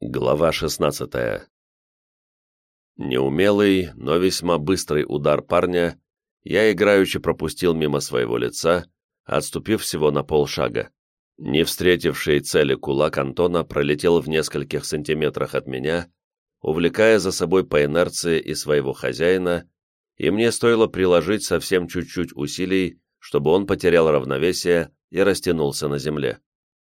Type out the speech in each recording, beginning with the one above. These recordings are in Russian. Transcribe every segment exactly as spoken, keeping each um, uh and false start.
Глава шестнадцатая. Неумелый, но весьма быстрый удар парня я играючи пропустил мимо своего лица, отступив всего на полшага. Не встретивший цели кулак Антона пролетел в нескольких сантиметрах от меня, увлекая за собой по инерции и своего хозяина, и мне стоило приложить совсем чуть-чуть усилий, чтобы он потерял равновесие и растянулся на земле.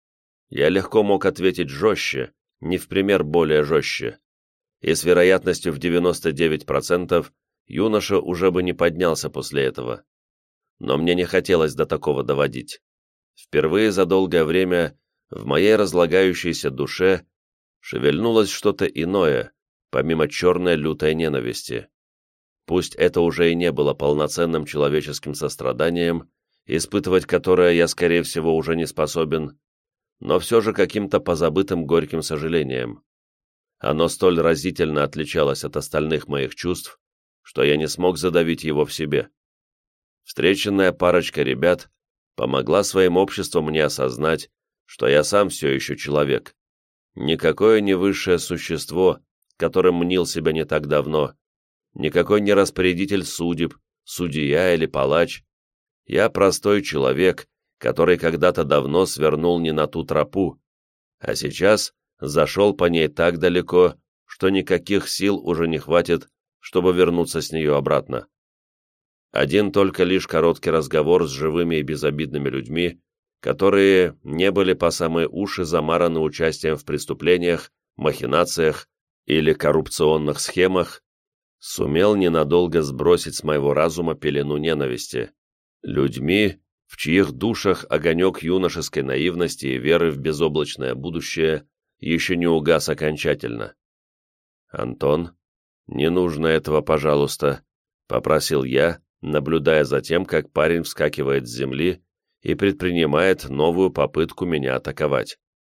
Я легко мог ответить жестче, не в пример более жестче, и с вероятностью в девяносто девять процентов юноша уже бы не поднялся после этого. Но мне не хотелось до такого доводить. Впервые за долгое время в моей разлагающейся душе шевельнулось что-то иное, помимо черной лютой ненависти. Пусть это уже и не было полноценным человеческим состраданием, испытывать которое я, скорее всего, уже не способен, но все же каким-то позабытым горьким сожалением. Оно столь разительно отличалось от остальных моих чувств, что я не смог задавить его в себе. Встреченная парочка ребят помогла своим обществом мне осознать, что я сам все еще человек. Никакое не высшее существо, которым мнил себя не так давно, никакой не распорядитель судеб, судья или палач. Я простой человек, который когда-то давно свернул не на ту тропу, а сейчас зашел по ней так далеко, что никаких сил уже не хватит, чтобы вернуться с нее обратно. Один только лишь короткий разговор с живыми и безобидными людьми, которые не были по самые уши замараны участием в преступлениях, махинациях или коррупционных схемах, сумел ненадолго сбросить с моего разума пелену ненависти. Людьми, в чьих душах огонек юношеской наивности и веры в безоблачное будущее еще не угас окончательно. «Антон, не нужно этого, пожалуйста», — попросил я, наблюдая за тем, как парень вскакивает с земли и предпринимает новую попытку меня атаковать.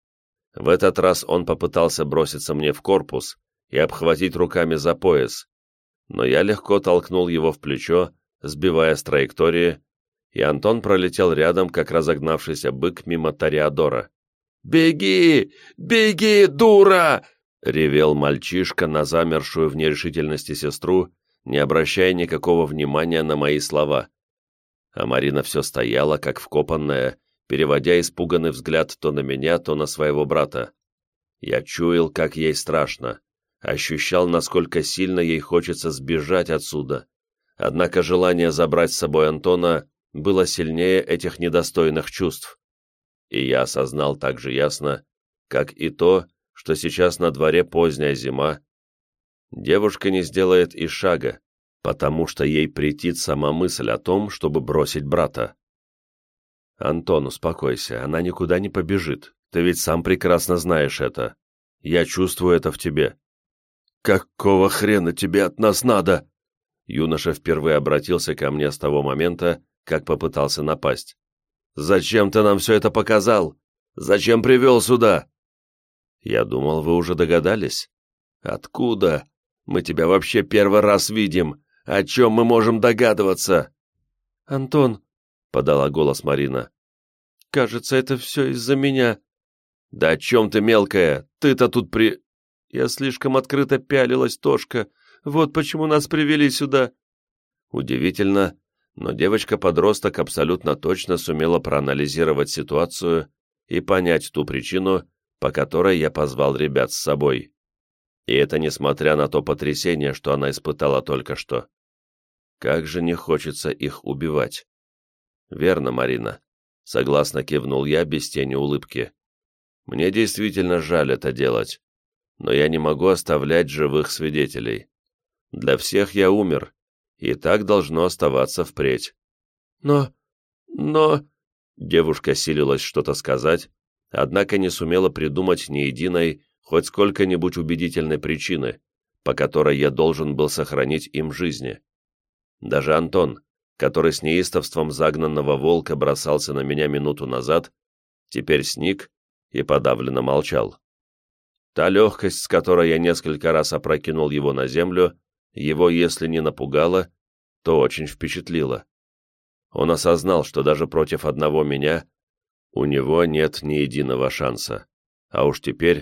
В этот раз он попытался броситься мне в корпус и обхватить руками за пояс, но я легко толкнул его в плечо, сбивая с траектории, и Антон пролетел рядом, как разогнавшийся бык мимо Тореадора. «Беги! Беги, дура!» — ревел мальчишка на замершую в нерешительности сестру, не обращая никакого внимания на мои слова. А Марина все стояла, как вкопанная, переводя испуганный взгляд то на меня, то на своего брата. Я чуял, как ей страшно, ощущал, насколько сильно ей хочется сбежать отсюда, однако желание забрать с собой Антона было сильнее этих недостойных чувств. И я осознал так же ясно, как и то, что сейчас на дворе поздняя зима. Девушка не сделает и шага, потому что ей претит сама мысль о том, чтобы бросить брата. «Антон, успокойся, она никуда не побежит, ты ведь сам прекрасно знаешь это. Я чувствую это в тебе». «Какого хрена тебе от нас надо?» Юноша впервые обратился ко мне с того момента, как попытался напасть. «Зачем ты нам все это показал? Зачем привел сюда?» «Я думал, вы уже догадались». «Откуда? Мы тебя вообще первый раз видим. О чем мы можем догадываться?» «Антон», — подала голос Марина, — «кажется, это все из-за меня». «Да о чем ты, мелкая? Ты-то тут при...» «Я слишком открыто пялилась, Тошка. Вот почему нас привели сюда». Удивительно, но девочка-подросток абсолютно точно сумела проанализировать ситуацию и понять ту причину, по которой я позвал ребят с собой. И это несмотря на то потрясение, что она испытала только что. Как же не хочется их убивать. «Верно, Марина», — согласно кивнул я без тени улыбки. «Мне действительно жаль это делать, но я не могу оставлять живых свидетелей. Для всех я умер, и так должно оставаться впредь». «Но... но...» Девушка силилась что-то сказать, однако не сумела придумать ни единой, хоть сколько-нибудь убедительной причины, по которой я должен был сохранить им жизни. Даже Антон, который с неистовством загнанного волка бросался на меня минуту назад, теперь сник и подавленно молчал. Та легкость, с которой я несколько раз опрокинул его на землю, его, если не напугала, то очень впечатлила. Он осознал, что даже против одного меня у него нет ни единого шанса, а уж теперь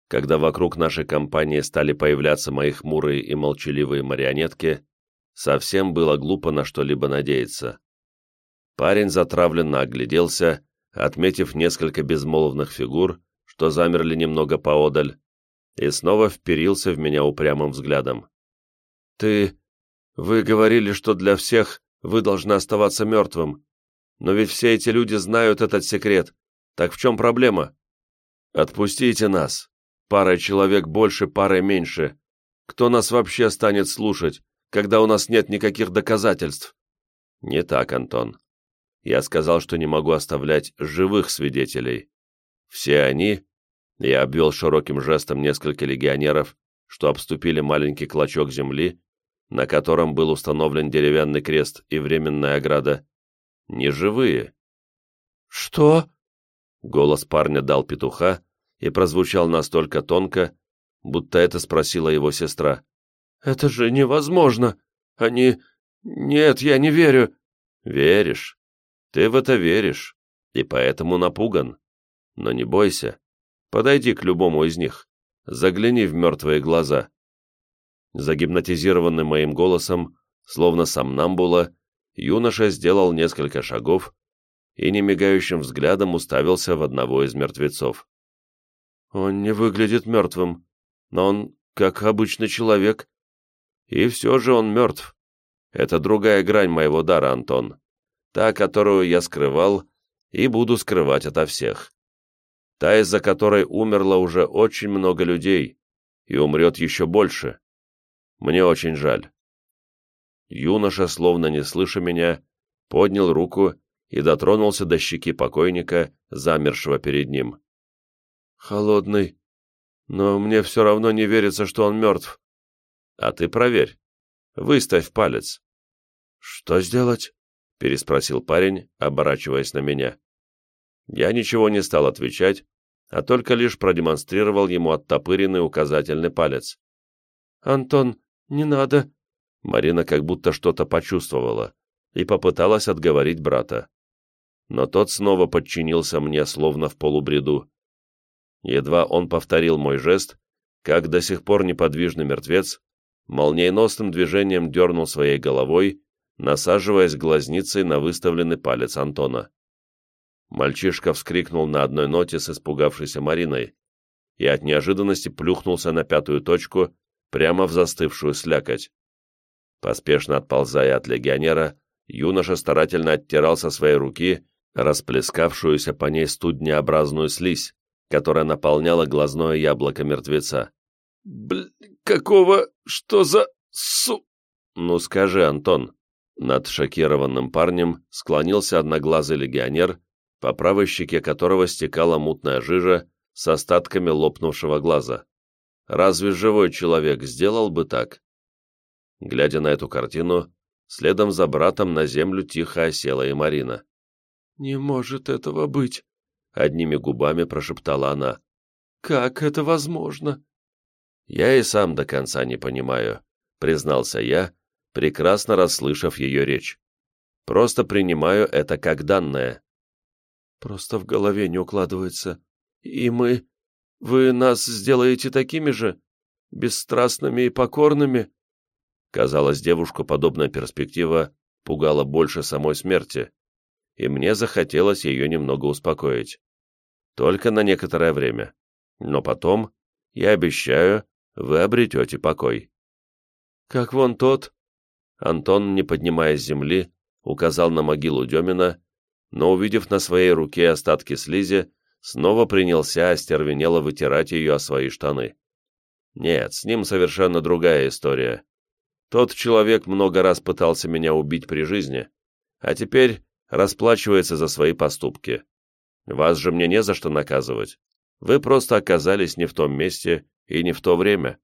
когда вокруг нашей компании стали появляться мои хмурые и молчаливые марионетки, совсем было глупо на что-либо надеяться. Парень затравленно огляделся, отметив несколько безмолвных фигур, что замерли немного поодаль, и снова вперился в меня упрямым взглядом. «Ты... Вы говорили, что для всех вы должны оставаться мертвым, но ведь все эти люди знают этот секрет. Так в чем проблема? Отпустите нас. Парой человек больше, парой меньше. Кто нас вообще станет слушать, когда у нас нет никаких доказательств?» «Не так, Антон. Я сказал, что не могу оставлять живых свидетелей. Все они...» Я обвел широким жестом несколько легионеров, что обступили маленький клочок земли, на котором был установлен деревянный крест и временная ограда. «Не живые». «Что?» Голос парня дал петуха и прозвучал настолько тонко, будто это спросила его сестра. «Это же невозможно! Они... Нет, я не верю!» «Веришь? Ты в это веришь, и поэтому напуган. Но не бойся. Подойди к любому из них. Загляни в мертвые глаза». Загипнотизированный моим голосом, словно сомнамбула, юноша сделал несколько шагов и немигающим взглядом уставился в одного из мертвецов. «Он не выглядит мертвым, но он как обычный человек». «И все же он мертв. Это другая грань моего дара, Антон. Та, которую я скрывал и буду скрывать ото всех. Та, из-за которой умерло уже очень много людей, и умрет еще больше. Мне очень жаль». Юноша, словно не слыша меня, поднял руку и дотронулся до щеки покойника, замершего перед ним. «Холодный, но мне все равно не верится, что он мертв». «А ты проверь. Выставь палец». «Что сделать?» — переспросил парень, оборачиваясь на меня. Я ничего не стал отвечать, а только лишь продемонстрировал ему оттопыренный указательный палец. «Антон, не надо!» Марина как будто что-то почувствовала и попыталась отговорить брата. Но тот снова подчинился мне, словно в полубреду. Едва он повторил мой жест, как до сих пор неподвижный мертвец молниеносным движением дернул своей головой, насаживаясь глазницей на выставленный палец Антона. Мальчишка вскрикнул на одной ноте с испугавшейся Мариной и от неожиданности плюхнулся на пятую точку, прямо в застывшую слякоть. Поспешно отползая от легионера, юноша старательно оттирал со своей руки расплескавшуюся по ней студнеобразную слизь, которая наполняла глазное яблоко мертвеца. «Блин, какого... Что за... су...» «Ну скажи, Антон». Над шокированным парнем склонился одноглазый легионер, по правой щеке которого стекала мутная жижа с остатками лопнувшего глаза. «Разве живой человек сделал бы так?» Глядя на эту картину, следом за братом на землю тихо осела и Марина. «Не может этого быть», — одними губами прошептала она. «Как это возможно?» «Я и сам до конца не понимаю», — признался я, прекрасно расслышав ее речь. «Просто принимаю это как данное». «Просто в голове не укладывается. И мы... Вы нас сделаете такими же? Бесстрастными и покорными?» Казалось, девушку подобная перспектива пугала больше самой смерти, и мне захотелось ее немного успокоить. Только на некоторое время. Но потом, я обещаю, вы обретете покой. «Как вон тот?» Антон, не поднимаясь с земли, указал на могилу Демина, но, увидев на своей руке остатки слизи, снова принялся остервенело вытирать ее о свои штаны. Нет, с ним совершенно другая история. Тот человек много раз пытался меня убить при жизни, а теперь расплачивается за свои поступки. Вас же мне не за что наказывать. Вы просто оказались не в том месте и не в то время».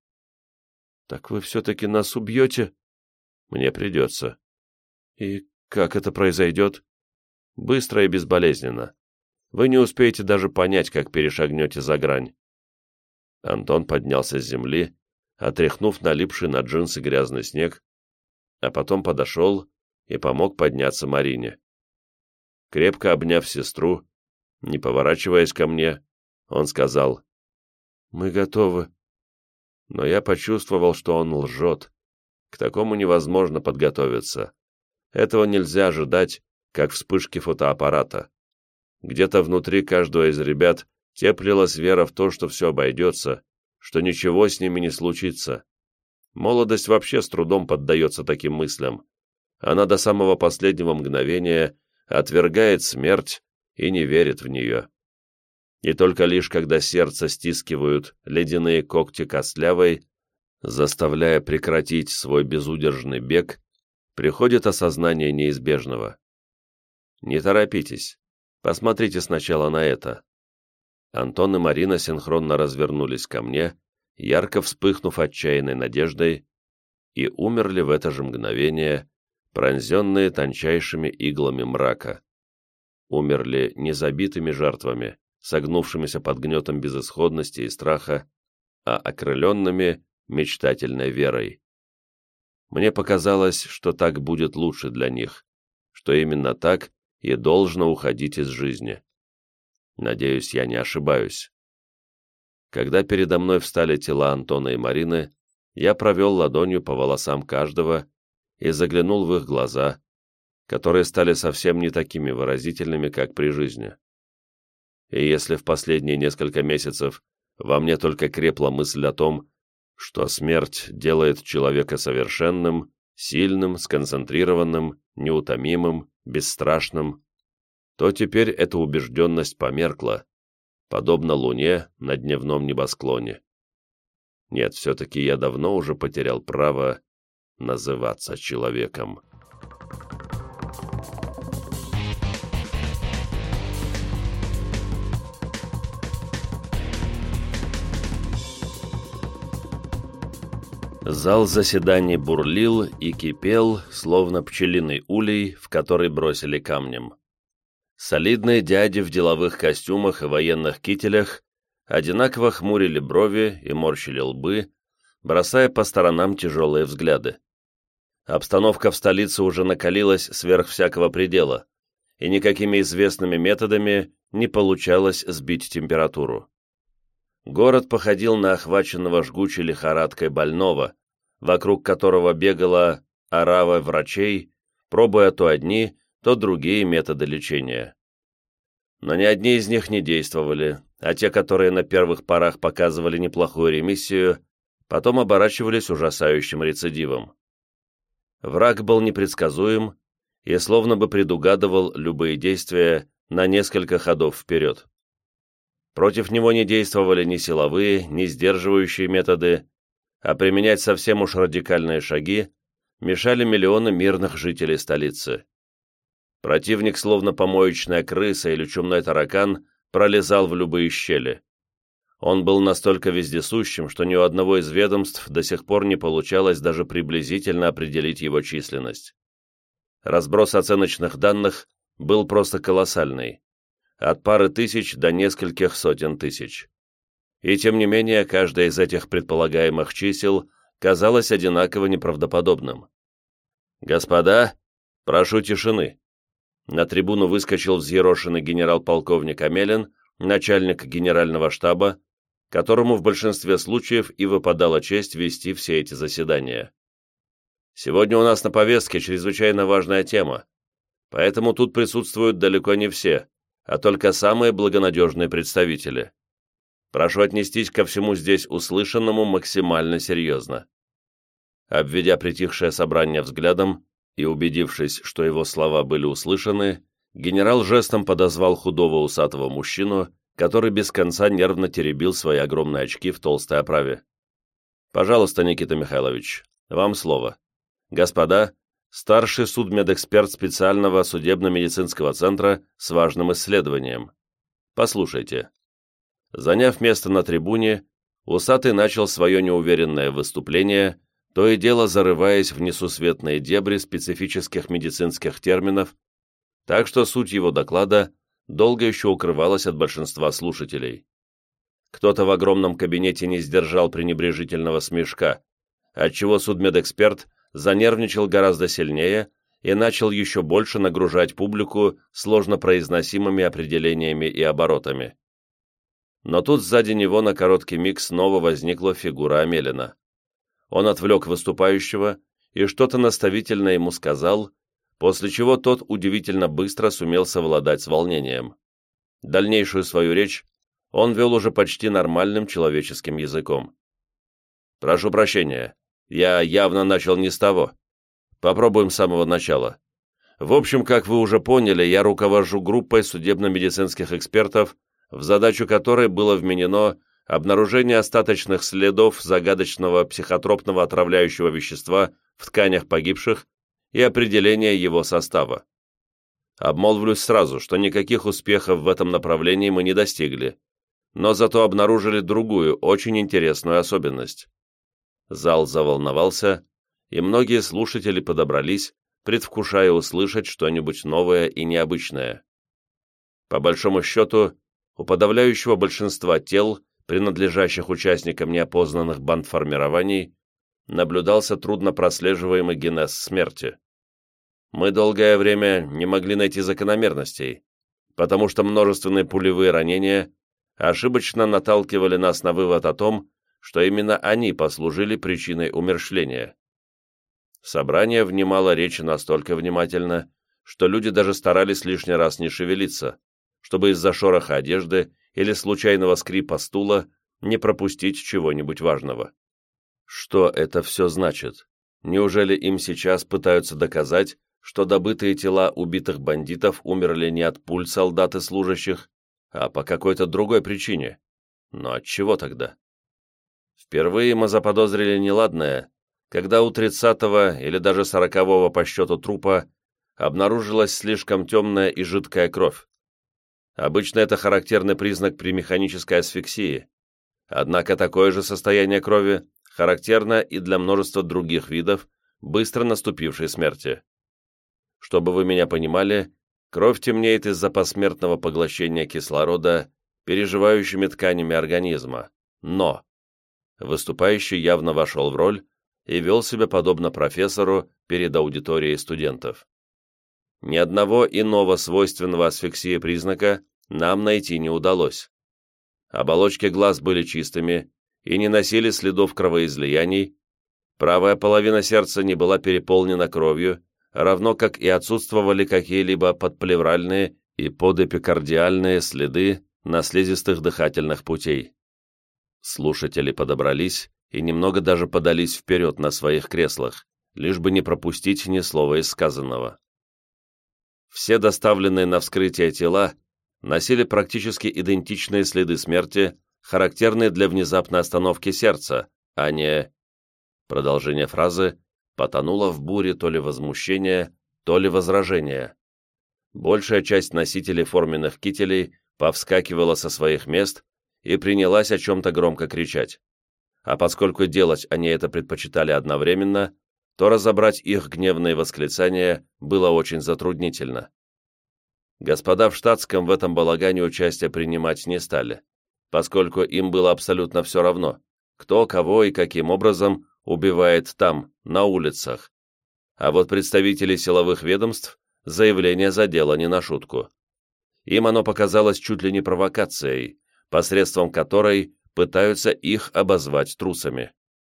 «Так вы все-таки нас убьете?» «Мне придется». «И как это произойдет?» «Быстро и безболезненно. Вы не успеете даже понять, как перешагнете за грань». Антон поднялся с земли, отряхнув налипший на джинсы грязный снег, а потом подошел и помог подняться Марине. Крепко обняв сестру, не поворачиваясь ко мне, он сказал: Мы готовы. Но я почувствовал, что он лжет. К такому невозможно подготовиться. Этого нельзя ожидать, как вспышки фотоаппарата. Где-то внутри каждого из ребят теплилась вера в то, что все обойдется, что ничего с ними не случится. Молодость вообще с трудом поддается таким мыслям. Она до самого последнего мгновения отвергает смерть и не верит в нее. И только лишь когда сердце стискивают ледяные когти костлявой, заставляя прекратить свой безудержный бег, приходит осознание неизбежного. Не торопитесь, посмотрите сначала на это. Антон и Марина синхронно развернулись ко мне, ярко вспыхнув отчаянной надеждой, и умерли в это же мгновение, пронзенные тончайшими иглами мрака. Умерли не забитыми жертвами, согнувшимися под гнетом безысходности и страха, а окрыленными мечтательной верой. Мне показалось, что так будет лучше для них, что именно так и должно уходить из жизни. Надеюсь, я не ошибаюсь. Когда передо мной встали тела Антона и Марины, я провел ладонью по волосам каждого и заглянул в их глаза, которые стали совсем не такими выразительными, как при жизни. И если в последние несколько месяцев во мне только крепла мысль о том, что смерть делает человека совершенным, сильным, сконцентрированным, неутомимым, бесстрашным, то теперь эта убежденность померкла, подобно луне на дневном небосклоне. Нет, все-таки я давно уже потерял право называться человеком. Зал заседаний бурлил и кипел, словно пчелиный улей, в который бросили камнем. Солидные дяди в деловых костюмах и военных кителях одинаково хмурили брови и морщили лбы, бросая по сторонам тяжелые взгляды. Обстановка в столице уже накалилась сверх всякого предела, и никакими известными методами не получалось сбить температуру. Город походил на охваченного жгучей лихорадкой больного, вокруг которого бегала орава врачей, пробуя то одни, то другие методы лечения. Но ни одни из них не действовали, а те, которые на первых порах показывали неплохую ремиссию, потом оборачивались ужасающим рецидивом. Враг был непредсказуем и словно бы предугадывал любые действия на несколько ходов вперед. Против него не действовали ни силовые, ни сдерживающие методы, а применять совсем уж радикальные шаги мешали миллионы мирных жителей столицы. Противник, словно помоечная крыса или чумной таракан, пролезал в любые щели. Он был настолько вездесущим, что ни у одного из ведомств до сих пор не получалось даже приблизительно определить его численность. Разброс оценочных данных был просто колоссальный. От пары тысяч до нескольких сотен тысяч. И тем не менее, каждое из этих предполагаемых чисел казалось одинаково неправдоподобным. «Господа, прошу тишины!» На трибуну выскочил взъерошенный генерал-полковник Амелин, начальник генерального штаба, которому в большинстве случаев и выпадала честь вести все эти заседания. «Сегодня у нас на повестке чрезвычайно важная тема, поэтому тут присутствуют далеко не все, а только самые благонадежные представители. Прошу отнестись ко всему здесь услышанному максимально серьезно». Обведя притихшее собрание взглядом и убедившись, что его слова были услышаны, генерал жестом подозвал худого усатого мужчину, который без конца нервно теребил свои огромные очки в толстой оправе. «Пожалуйста, Никита Михайлович, вам слово. Господа, старший судмедэксперт специального судебно-медицинского центра с важным исследованием. Послушайте». Заняв место на трибуне, усатый начал свое неуверенное выступление, то и дело зарываясь в несусветные дебри специфических медицинских терминов, так что суть его доклада долго еще укрывалась от большинства слушателей. Кто-то в огромном кабинете не сдержал пренебрежительного смешка, отчего судмедэксперт занервничал гораздо сильнее и начал еще больше нагружать публику сложно произносимыми определениями и оборотами. Но тут сзади него на короткий миг снова возникла фигура Амелина. Он отвлек выступающего и что-то наставительно ему сказал, после чего тот удивительно быстро сумел совладать с волнением. Дальнейшую свою речь он вел уже почти нормальным человеческим языком. «Прошу прощения, я явно начал не с того. Попробуем с самого начала. В общем, как вы уже поняли, я руковожу группой судебно-медицинских экспертов, в задачу которой было вменено обнаружение остаточных следов загадочного психотропного отравляющего вещества в тканях погибших и определение его состава. Обмолвлюсь сразу, что никаких успехов в этом направлении мы не достигли, но зато обнаружили другую, очень интересную особенность. Зал заволновался, и многие слушатели подобрались, предвкушая услышать что-нибудь новое и необычное. По большому счету, у подавляющего большинства тел, принадлежащих участникам неопознанных бандформирований, наблюдался трудно прослеживаемый генез смерти. Мы долгое время не могли найти закономерностей, потому что множественные пулевые ранения ошибочно наталкивали нас на вывод о том, что именно они послужили причиной умерщвления. Собрание внимало речи настолько внимательно, что люди даже старались лишний раз не шевелиться, чтобы из-за шороха одежды или случайного скрипа стула не пропустить чего-нибудь важного. Что это все значит? Неужели им сейчас пытаются доказать, что добытые тела убитых бандитов умерли не от пуль солдат и служащих, а по какой-то другой причине? Но от чего тогда? Впервые мы заподозрили неладное, когда у тридцатого или даже сорокового по счету трупа обнаружилась слишком темная и жидкая кровь. Обычно это характерный признак при механической асфиксии, однако такое же состояние крови характерно и для множества других видов быстро наступившей смерти. Чтобы вы меня понимали, кровь темнеет из-за посмертного поглощения кислорода переживающими тканями организма, но выступающий явно вошел в роль и вел себя подобно профессору перед аудиторией студентов. Ни одного иного свойственного асфиксии признака нам найти не удалось. Оболочки глаз были чистыми и не носили следов кровоизлияний, правая половина сердца не была переполнена кровью, равно как и отсутствовали какие-либо подплевральные и подэпикардиальные следы на слизистых дыхательных путей. Слушатели подобрались и немного даже подались вперед на своих креслах, лишь бы не пропустить ни слова из сказанного. Все доставленные на вскрытие тела носили практически идентичные следы смерти, характерные для внезапной остановки сердца, а не... Продолжение фразы потонуло в буре то ли возмущения, то ли возражения. Большая часть носителей форменных кителей повскакивала со своих мест и принялась о чем-то громко кричать. А поскольку делать они это предпочитали одновременно, то разобрать их гневные восклицания было очень затруднительно. Господа в штатском в этом балагане участие принимать не стали, поскольку им было абсолютно все равно, кто, кого и каким образом убивает там, на улицах. А вот представители силовых ведомств заявление задело не на шутку. Им оно показалось чуть ли не провокацией, посредством которой пытаются их обозвать трусами.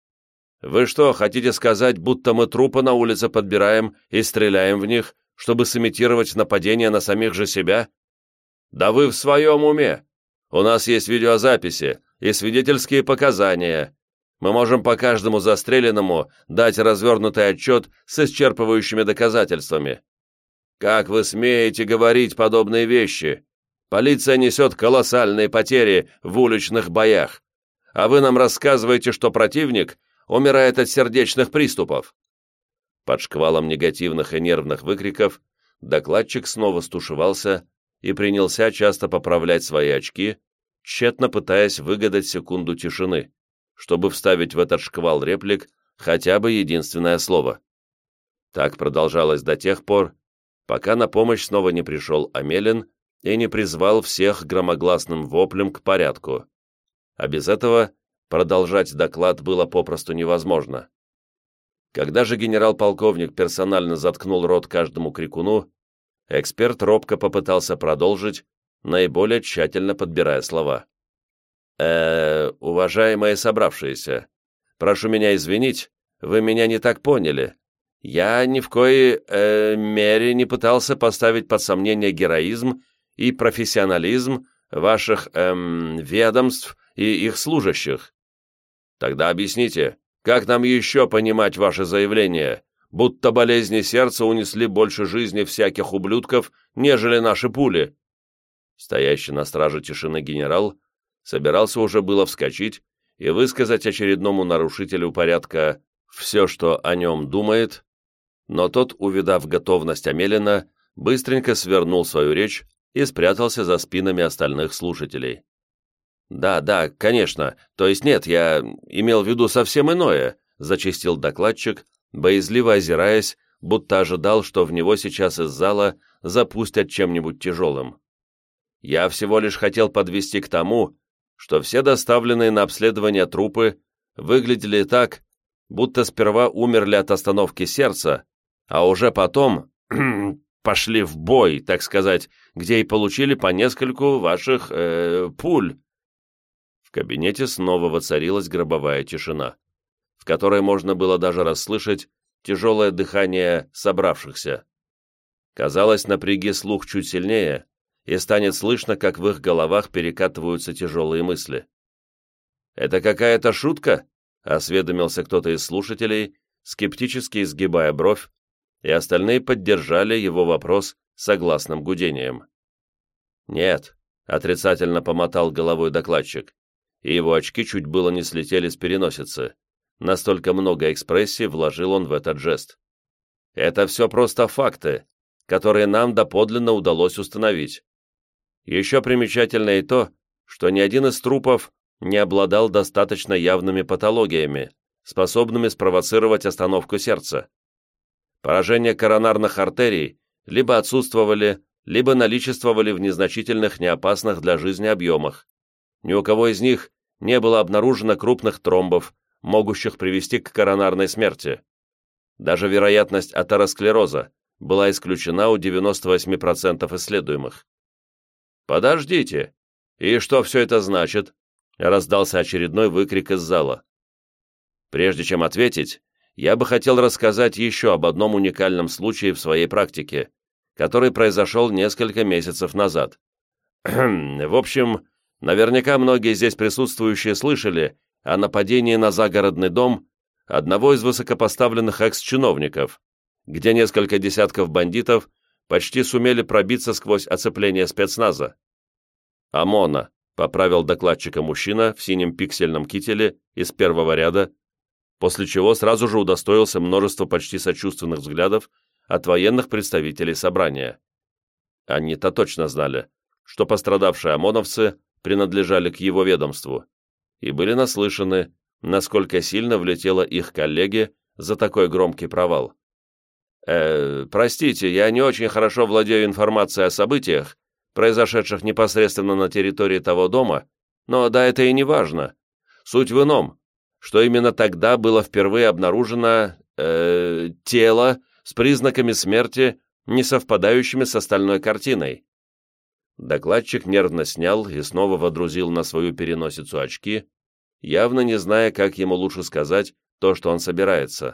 «Вы что, хотите сказать, будто мы трупы на улице подбираем и стреляем в них, чтобы сымитировать нападение на самих же себя? Да вы в своем уме! У нас есть видеозаписи и свидетельские показания. Мы можем по каждому застреленному дать развернутый отчет с исчерпывающими доказательствами. Как вы смеете говорить подобные вещи? Полиция несет колоссальные потери в уличных боях, а вы нам рассказываете, что противник умирает от сердечных приступов». Под шквалом негативных и нервных выкриков докладчик снова стушевался и принялся часто поправлять свои очки, тщетно пытаясь выгадать секунду тишины, чтобы вставить в этот шквал реплик хотя бы единственное слово. Так продолжалось до тех пор, пока на помощь снова не пришел Амелин и не призвал всех громогласным воплем к порядку. А без этого продолжать доклад было попросту невозможно. Когда же генерал-полковник персонально заткнул рот каждому крикуну, эксперт робко попытался продолжить, наиболее тщательно подбирая слова. э, уважаемые собравшиеся, прошу меня извинить, вы меня не так поняли. Я ни в коей э, мере не пытался поставить под сомнение героизм и профессионализм ваших эм, ведомств и их служащих. Тогда объясните, как нам еще понимать ваше заявление, будто болезни сердца унесли больше жизни всяких ублюдков, нежели наши пули?» Стоящий на страже тишины генерал собирался уже было вскочить и высказать очередному нарушителю порядка все, что о нем думает, но тот, увидав готовность Амелина, быстренько свернул свою речь и спрятался за спинами остальных слушателей. «Да, да, конечно, то есть нет, я имел в виду совсем иное», зачастил докладчик, боязливо озираясь, будто ожидал, что в него сейчас из зала запустят чем-нибудь тяжелым. «Я всего лишь хотел подвести к тому, что все доставленные на обследование трупы выглядели так, будто сперва умерли от остановки сердца, а уже потом пошли в бой, так сказать, где и получили по нескольку ваших э, пуль». В кабинете снова воцарилась гробовая тишина, в которой можно было даже расслышать тяжелое дыхание собравшихся. Казалось, напряги слух чуть сильнее, и станет слышно, как в их головах перекатываются тяжелые мысли. «Это какая-то шутка?» — осведомился кто-то из слушателей, скептически изгибая бровь, и остальные поддержали его вопрос согласным гудением. «Нет», — отрицательно помотал головой докладчик, и его очки чуть было не слетели с переносицы. Настолько много экспрессии вложил он в этот жест. «Это все просто факты, которые нам доподлинно удалось установить. Еще примечательно и то, что ни один из трупов не обладал достаточно явными патологиями, способными спровоцировать остановку сердца. Поражения коронарных артерий либо отсутствовали, либо наличествовали в незначительных, неопасных для жизни объемах. Ни у кого из них не было обнаружено крупных тромбов, могущих привести к коронарной смерти. Даже вероятность атеросклероза была исключена у девяноста восьми процентов исследуемых. «Подождите! И что все это значит?» — раздался очередной выкрик из зала. Прежде чем ответить, я бы хотел рассказать еще об одном уникальном случае в своей практике, который произошел несколько месяцев назад. В общем, наверняка многие здесь присутствующие слышали о нападении на загородный дом одного из высокопоставленных экс-чиновников, где несколько десятков бандитов почти сумели пробиться сквозь оцепление спецназа. «ОМОНа», — поправил докладчика мужчина в синем пиксельном кителе из первого ряда, после чего сразу же удостоился множества почти сочувственных взглядов от военных представителей собрания. Они-то точно знали, что пострадавшие ОМОНовцы принадлежали к его ведомству, и были наслышаны, насколько сильно влетело их коллеге за такой громкий провал. «Э, простите, я не очень хорошо владею информацией о событиях, произошедших непосредственно на территории того дома, но да, это и не важно. Суть в ином, что именно тогда было впервые обнаружено э, тело с признаками смерти, не совпадающими с остальной картиной». Докладчик нервно снял и снова водрузил на свою переносицу очки, явно не зная, как ему лучше сказать то, что он собирается.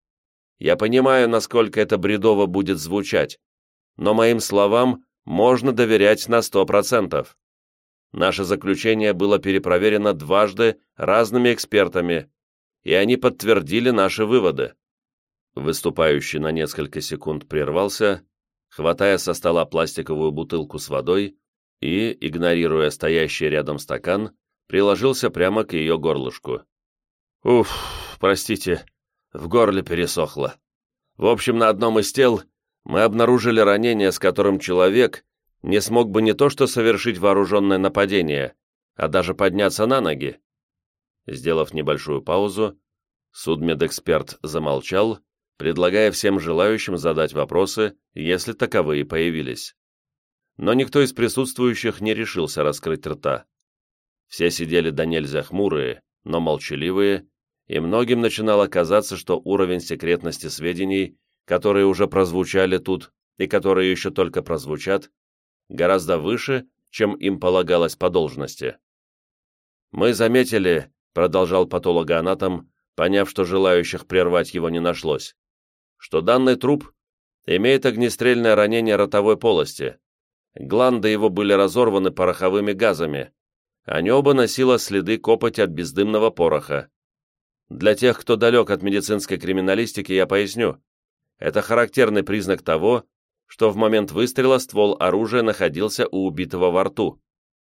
«Я понимаю, насколько это бредово будет звучать, но моим словам можно доверять на сто процентов. Наше заключение было перепроверено дважды разными экспертами, и они подтвердили наши выводы». Выступающий на несколько секунд прервался, хватая со стола пластиковую бутылку с водой и, игнорируя стоящий рядом стакан, приложился прямо к ее горлышку. «Уф, простите, в горле пересохло. В общем, на одном из тел мы обнаружили ранение, с которым человек не смог бы не то что совершить вооруженное нападение, а даже подняться на ноги». Сделав небольшую паузу, судмедэксперт замолчал, предлагая всем желающим задать вопросы, если таковые появились. Но никто из присутствующих не решился раскрыть рта. Все сидели до нельзя хмурые, но молчаливые, и многим начинало казаться, что уровень секретности сведений, которые уже прозвучали тут и которые еще только прозвучат, гораздо выше, чем им полагалось по должности. Мы заметили, продолжал патологоанатом, поняв, что желающих прервать его не нашлось, что данный труп имеет огнестрельное ранение ротовой полости. Гланды его были разорваны пороховыми газами, а небо носило следы копоти от бездымного пороха. Для тех, кто далек от медицинской криминалистики, я поясню. Это характерный признак того, что в момент выстрела ствол оружия находился у убитого во рту.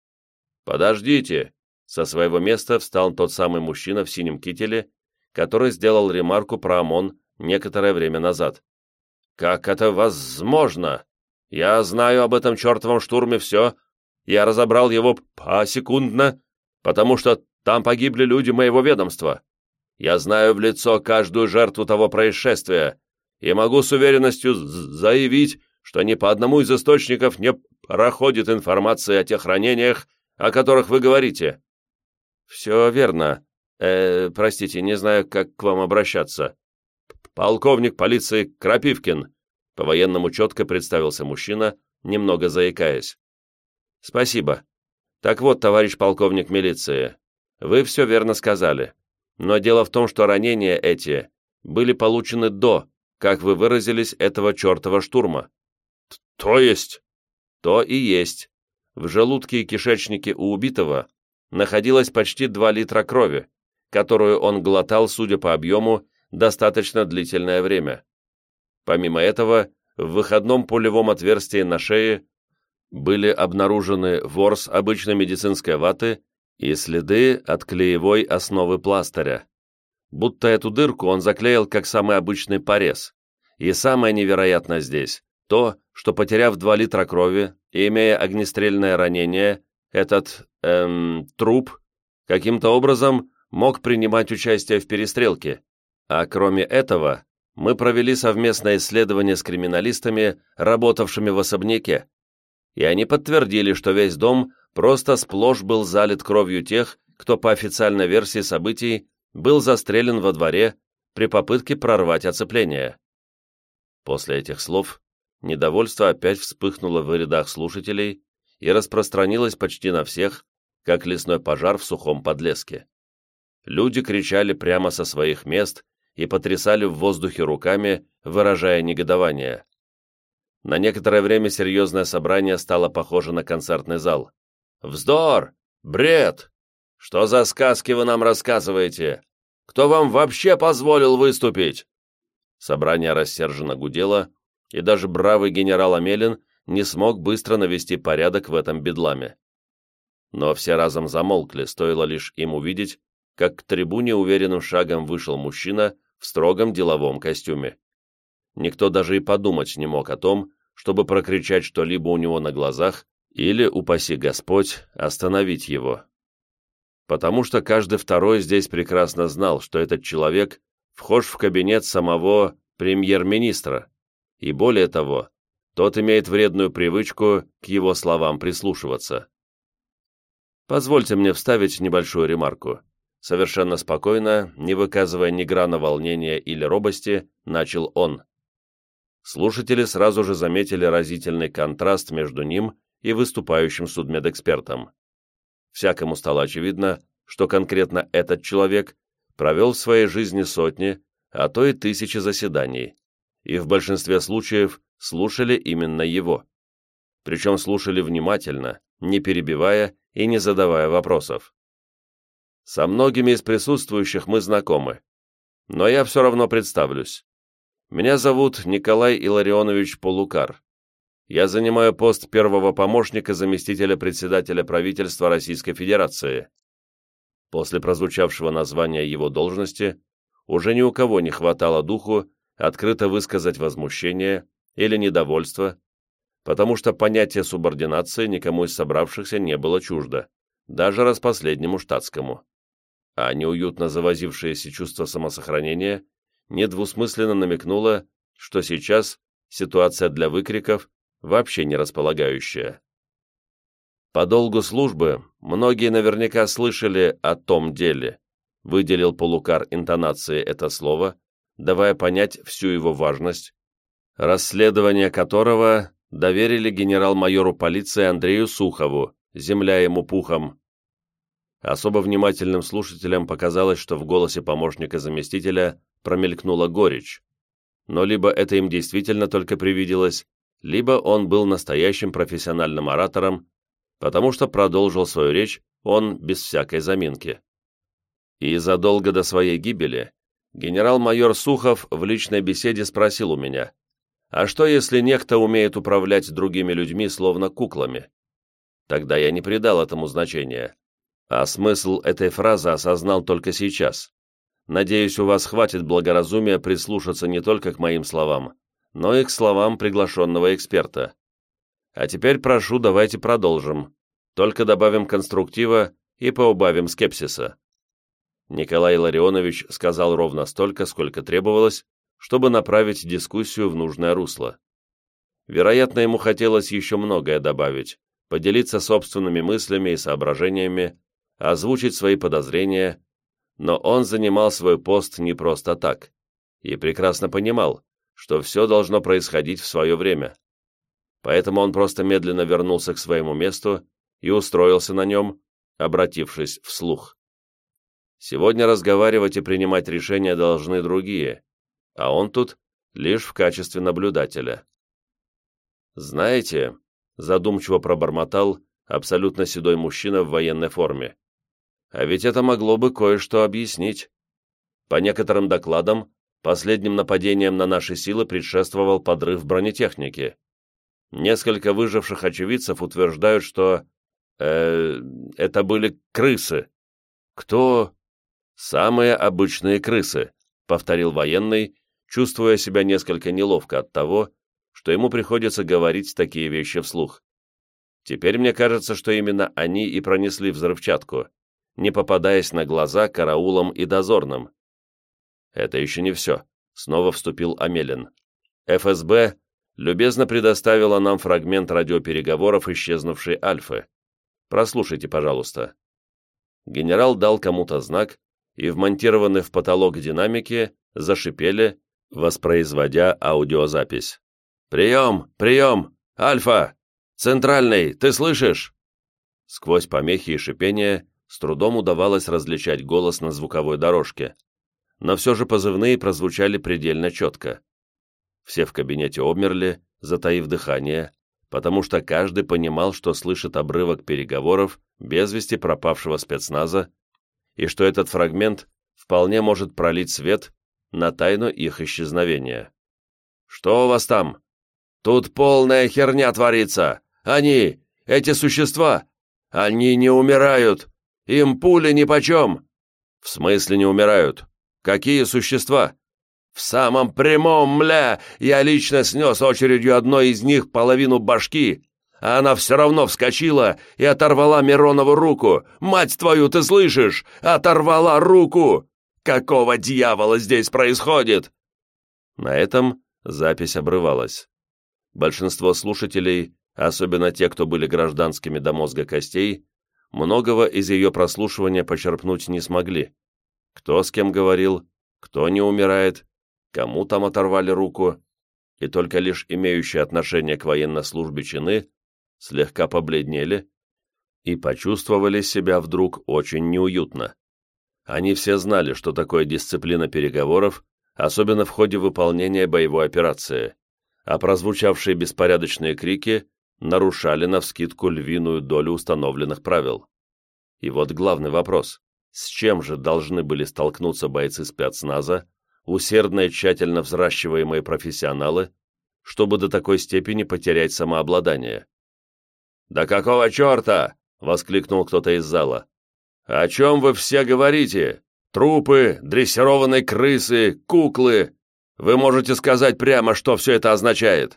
«Подождите!» — со своего места встал тот самый мужчина в синем кителе, который сделал ремарку про ОМОН некоторое время назад. «Как это возможно? Я знаю об этом чертовом штурме все. Я разобрал его посекундно, потому что там погибли люди моего ведомства. Я знаю в лицо каждую жертву того происшествия и могу с уверенностью заявить, что ни по одному из источников не проходит информация о тех ранениях, о которых вы говорите». «Все верно. Э, простите, не знаю, как к вам обращаться». «Полковник полиции Крапивкин», — по-военному четко представился мужчина, немного заикаясь. «Спасибо. Так вот, товарищ полковник милиции, вы все верно сказали. Но дело в том, что ранения эти были получены до, как вы выразились, этого чертова штурма». «То есть?» «То и есть. В желудке и кишечнике у убитого находилось почти два литра крови, которую он глотал, судя по объему, достаточно длительное время. Помимо этого, в выходном пулевом отверстии на шее были обнаружены ворс обычной медицинской ваты и следы от клеевой основы пластыря. Будто эту дырку он заклеил как самый обычный порез. И самое невероятное здесь то, что, потеряв два литра крови и имея огнестрельное ранение, этот, эм, труп каким-то образом мог принимать участие в перестрелке. А кроме этого, мы провели совместное исследование с криминалистами, работавшими в особняке, и они подтвердили, что весь дом просто сплошь был залит кровью тех, кто по официальной версии событий был застрелен во дворе при попытке прорвать оцепление. После этих слов недовольство опять вспыхнуло в рядах слушателей и распространилось почти на всех, как лесной пожар в сухом подлеске. Люди кричали прямо со своих мест и потрясали в воздухе руками, выражая негодование. На некоторое время серьезное собрание стало похоже на концертный зал. «Вздор! Бред! Что за сказки вы нам рассказываете? Кто вам вообще позволил выступить?» Собрание рассерженно гудело, и даже бравый генерал Амелин не смог быстро навести порядок в этом бедламе. Но все разом замолкли, стоило лишь им увидеть, как к трибуне уверенным шагом вышел мужчина в строгом деловом костюме. Никто даже и подумать не мог о том, чтобы прокричать что-либо у него на глазах или, упаси Господь, остановить его. Потому что каждый второй здесь прекрасно знал, что этот человек вхож в кабинет самого премьер-министра, и более того, тот имеет вредную привычку к его словам прислушиваться. Позвольте мне вставить небольшую ремарку. Совершенно спокойно, не выказывая ни грана волнения или робости, начал он. Слушатели сразу же заметили разительный контраст между ним и выступающим судмедэкспертом. Всякому стало очевидно, что конкретно этот человек провел в своей жизни сотни, а то и тысячи заседаний, и в большинстве случаев слушали именно его. Причем слушали внимательно, не перебивая и не задавая вопросов. Со многими из присутствующих мы знакомы, но я все равно представлюсь. Меня зовут Николай Илларионович Полукар. Я занимаю пост первого помощника заместителя председателя правительства Российской Федерации. После прозвучавшего названия его должности уже ни у кого не хватало духу открыто высказать возмущение или недовольство, потому что понятие субординации никому из собравшихся не было чуждо, даже распоследнему штатскому. А неуютно завозившееся чувство самосохранения недвусмысленно намекнуло, что сейчас ситуация для выкриков вообще не располагающая. По долгу службы многие наверняка слышали о том деле, выделил Полукар интонацией это слово, давая понять всю его важность, расследование которого доверили генерал-майору полиции Андрею Сухову, земля ему пухом. Особо внимательным слушателям показалось, что в голосе помощника заместителя промелькнула горечь. Но либо это им действительно только привиделось, либо он был настоящим профессиональным оратором, потому что продолжил свою речь он без всякой заминки. И задолго до своей гибели генерал-майор Сухов в личной беседе спросил у меня, а что если некто умеет управлять другими людьми словно куклами? Тогда я не придал этому значения, а смысл этой фразы осознал только сейчас. Надеюсь, у вас хватит благоразумия прислушаться не только к моим словам, но и к словам приглашенного эксперта. А теперь прошу, давайте продолжим, только добавим конструктива и поубавим скепсиса. Николай Илларионович сказал ровно столько, сколько требовалось, чтобы направить дискуссию в нужное русло. Вероятно, ему хотелось еще многое добавить, поделиться собственными мыслями и соображениями, озвучить свои подозрения, но он занимал свой пост не просто так и прекрасно понимал, что все должно происходить в свое время. Поэтому он просто медленно вернулся к своему месту и устроился на нем, обратившись вслух. Сегодня разговаривать и принимать решения должны другие, а он тут лишь в качестве наблюдателя. «Знаете», — задумчиво пробормотал абсолютно седой мужчина в военной форме, «а ведь это могло бы кое-что объяснить. По некоторым докладам, последним нападением на наши силы предшествовал подрыв бронетехники. Несколько выживших очевидцев утверждают, что... Э, это были крысы». «Кто?» «Самые обычные крысы», — повторил военный, чувствуя себя несколько неловко от того, что ему приходится говорить такие вещи вслух. «Теперь мне кажется, что именно они и пронесли взрывчатку, не попадаясь на глаза караулам и дозорным». «Это еще не все», — снова вступил Амелин. «эф эс бэ любезно предоставила нам фрагмент радиопереговоров исчезнувшей Альфы. Прослушайте, пожалуйста». Генерал дал кому-то знак, и вмонтированные в потолок динамики зашипели, воспроизводя аудиозапись. «Прием! Прием! Альфа! Центральный! Ты слышишь?» Сквозь помехи и шипения с трудом удавалось различать голос на звуковой дорожке, но все же позывные прозвучали предельно четко. Все в кабинете обмерли, затаив дыхание, потому что каждый понимал, что слышит обрывок переговоров без вести пропавшего спецназа, и что этот фрагмент вполне может пролить свет на тайну их исчезновения. «Что у вас там?» «Тут полная херня творится! Они, эти существа, они не умирают! Им пули нипочем!» «В смысле не умирают? Какие существа?» «В самом прямом, мля! Я лично снес очередью одной из них половину башки, а она все равно вскочила и оторвала Миронову руку! Мать твою, ты слышишь? Оторвала руку! Какого дьявола здесь происходит?» На этом запись обрывалась. Большинство слушателей, особенно те, кто были гражданскими до мозга костей, многого из ее прослушивания почерпнуть не смогли. Кто с кем говорил, кто не умирает, кому там оторвали руку, и только лишь имеющие отношение к военной службе чины слегка побледнели и почувствовали себя вдруг очень неуютно. Они все знали, что такое дисциплина переговоров, особенно в ходе выполнения боевой операции, а прозвучавшие беспорядочные крики нарушали навскидку львиную долю установленных правил. И вот главный вопрос: с чем же должны были столкнуться бойцы спецназа, усердно и тщательно взращиваемые профессионалы, чтобы до такой степени потерять самообладание? «Да какого черта?» — воскликнул кто-то из зала. «О чем вы все говорите? Трупы, дрессированные крысы, куклы. Вы можете сказать прямо, что все это означает?»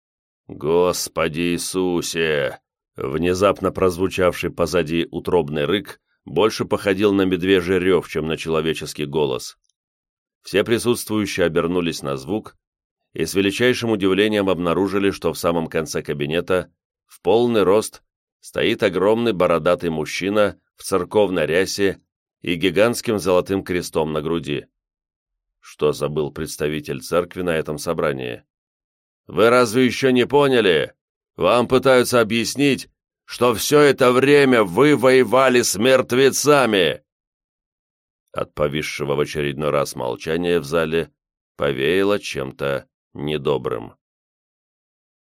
«Господи Иисусе!» Внезапно прозвучавший позади утробный рык больше походил на медвежий рев, чем на человеческий голос. Все присутствующие обернулись на звук и с величайшим удивлением обнаружили, что в самом конце кабинета в полный рост стоит огромный бородатый мужчина в церковной рясе и гигантским золотым крестом на груди. Что забыл представитель церкви на этом собрании? «Вы разве еще не поняли? Вам пытаются объяснить, что все это время вы воевали с мертвецами!» От повисшего в очередной раз молчания в зале повеяло чем-то недобрым.